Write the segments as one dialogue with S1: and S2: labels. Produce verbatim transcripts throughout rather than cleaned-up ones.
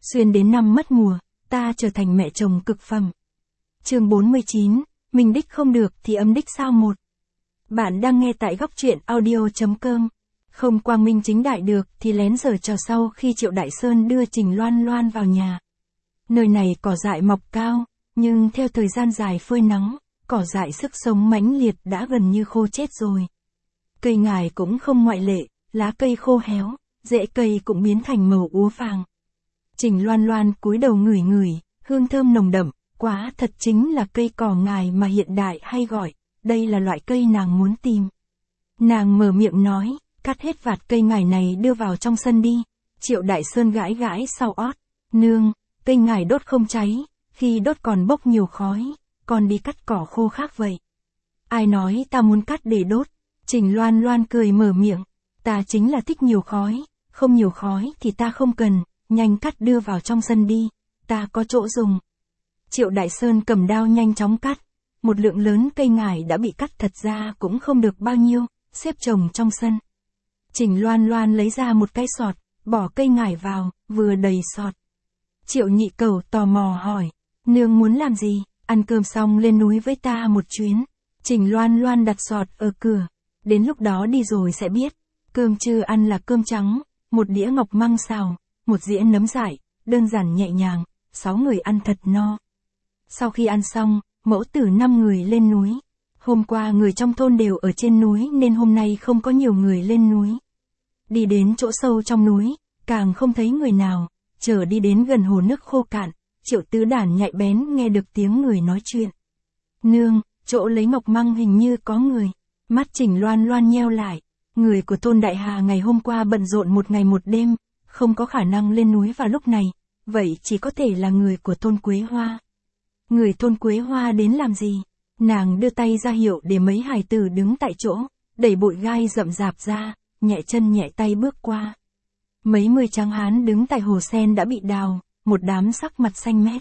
S1: Xuyên đến năm mất mùa, ta trở thành mẹ chồng cực phẩm. Chương bốn mươi chín, mình đích không được thì âm đích sao một. Bạn đang nghe tại góc truyện audio.com. Không quang minh chính đại được thì lén giở trò sau khi Triệu Đại Sơn đưa Trình Loan Loan vào nhà. Nơi này cỏ dại mọc cao, nhưng theo thời gian dài phơi nắng, cỏ dại sức sống mãnh liệt đã gần như khô chết rồi. Cây ngải cũng không ngoại lệ, lá cây khô héo, rễ cây cũng biến thành màu úa vàng. Trình Loan Loan cúi đầu ngửi ngửi, hương thơm nồng đậm, quá thật chính là cây cỏ ngải mà hiện đại hay gọi, đây là loại cây nàng muốn tìm. Nàng mở miệng nói, cắt hết vạt cây ngải này đưa vào trong sân đi. Triệu Đại Sơn gãi gãi sau ót, nương, cây ngải đốt không cháy, khi đốt còn bốc nhiều khói, còn đi cắt cỏ khô khác vậy. Ai nói ta muốn cắt để đốt? Trình Loan Loan cười mở miệng, ta chính là thích nhiều khói, không nhiều khói thì ta không cần, nhanh cắt đưa vào trong sân đi, ta có chỗ dùng. Triệu Đại Sơn cầm đao nhanh chóng cắt, một lượng lớn cây ngải đã bị cắt thật ra cũng không được bao nhiêu, xếp chồng trong sân. Trình Loan Loan lấy ra một cái sọt, bỏ cây ngải vào, vừa đầy sọt. Triệu Nhị Cẩu tò mò hỏi, nương muốn làm gì, ăn cơm xong lên núi với ta một chuyến. Trình Loan Loan đặt sọt ở cửa, đến lúc đó đi rồi sẽ biết. Cơm trưa ăn là cơm trắng, một đĩa ngọc măng xào, một dĩa nấm dại, đơn giản nhẹ nhàng, sáu người ăn thật no. Sau khi ăn xong, mẫu tử năm người lên núi. Hôm qua người trong thôn đều ở trên núi nên hôm nay không có nhiều người lên núi. Đi đến chỗ sâu trong núi, càng không thấy người nào, chờ đi đến gần hồ nước khô cạn, Triệu Tứ Đản nhạy bén nghe được tiếng người nói chuyện. Nương, chỗ lấy ngọc măng hình như có người. Mắt Trình Loan Loan nheo lại, người của thôn Đại Hà ngày hôm qua bận rộn một ngày một đêm, không có khả năng lên núi vào lúc này, vậy chỉ có thể là người của thôn Quế Hoa. Người thôn Quế Hoa đến làm gì? Nàng đưa tay ra hiệu để mấy hài tử đứng tại chỗ, đẩy bụi gai rậm rạp ra, nhẹ chân nhẹ tay bước qua. Mấy mươi tráng hán đứng tại hồ sen đã bị đào, một đám sắc mặt xanh mét.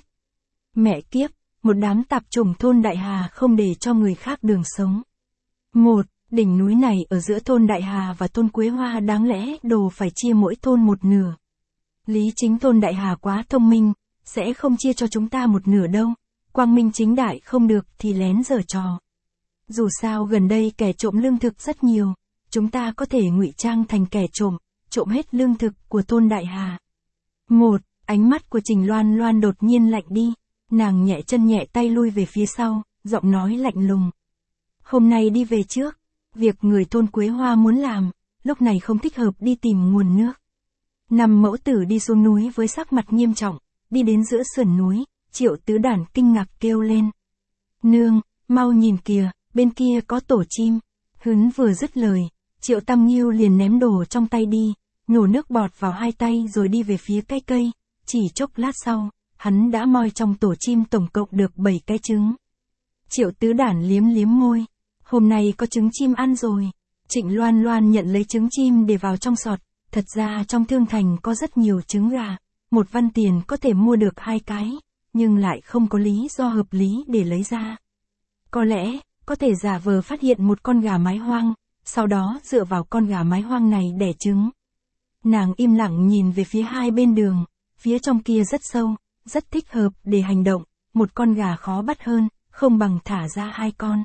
S1: Mẹ kiếp, một đám tạp chủng thôn Đại Hà không để cho người khác đường sống. Một, đỉnh núi này ở giữa thôn Đại Hà và thôn Quế Hoa đáng lẽ đồ phải chia mỗi thôn một nửa. Lý chính thôn Đại Hà quá thông minh, sẽ không chia cho chúng ta một nửa đâu. Quang minh chính đại không được thì lén giở trò. Dù sao gần đây kẻ trộm lương thực rất nhiều, chúng ta có thể ngụy trang thành kẻ trộm, trộm hết lương thực của thôn Đại Hà. Một, ánh mắt của Trình Loan Loan đột nhiên lạnh đi, nàng nhẹ chân nhẹ tay lui về phía sau, giọng nói lạnh lùng. Hôm nay đi về trước, việc người thôn Quế Hoa muốn làm, lúc này không thích hợp đi tìm nguồn nước. Năm mẫu tử đi xuống núi với sắc mặt nghiêm trọng, đi đến giữa sườn núi, Triệu Tứ Đản kinh ngạc kêu lên. Nương, mau nhìn kìa, bên kia có tổ chim. Hứng vừa dứt lời, Triệu Tam Nghiêu liền ném đồ trong tay đi, nhổ nước bọt vào hai tay rồi đi về phía cái cây, chỉ chốc lát sau, hắn đã moi trong tổ chim tổng cộng được bảy cái trứng. Triệu Tứ Đản liếm liếm môi, hôm nay có trứng chim ăn rồi. Trịnh Loan Loan nhận lấy trứng chim để vào trong sọt, thật ra trong thương thành có rất nhiều trứng gà, một văn tiền có thể mua được hai cái, nhưng lại không có lý do hợp lý để lấy ra. Có lẽ, có thể giả vờ phát hiện một con gà mái hoang, sau đó dựa vào con gà mái hoang này đẻ trứng. Nàng im lặng nhìn về phía hai bên đường, phía trong kia rất sâu, rất thích hợp để hành động, một con gà khó bắt hơn, không bằng thả ra hai con.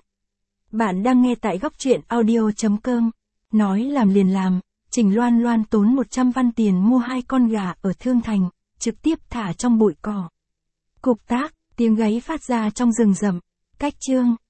S1: Bạn đang nghe tại góc truyện audio.com, nói làm liền làm, Trình Loan Loan tốn một trăm văn tiền mua hai con gà ở Thương Thành, trực tiếp thả trong bụi cỏ. Cục tác, tiếng gáy phát ra trong rừng rậm, cách chương.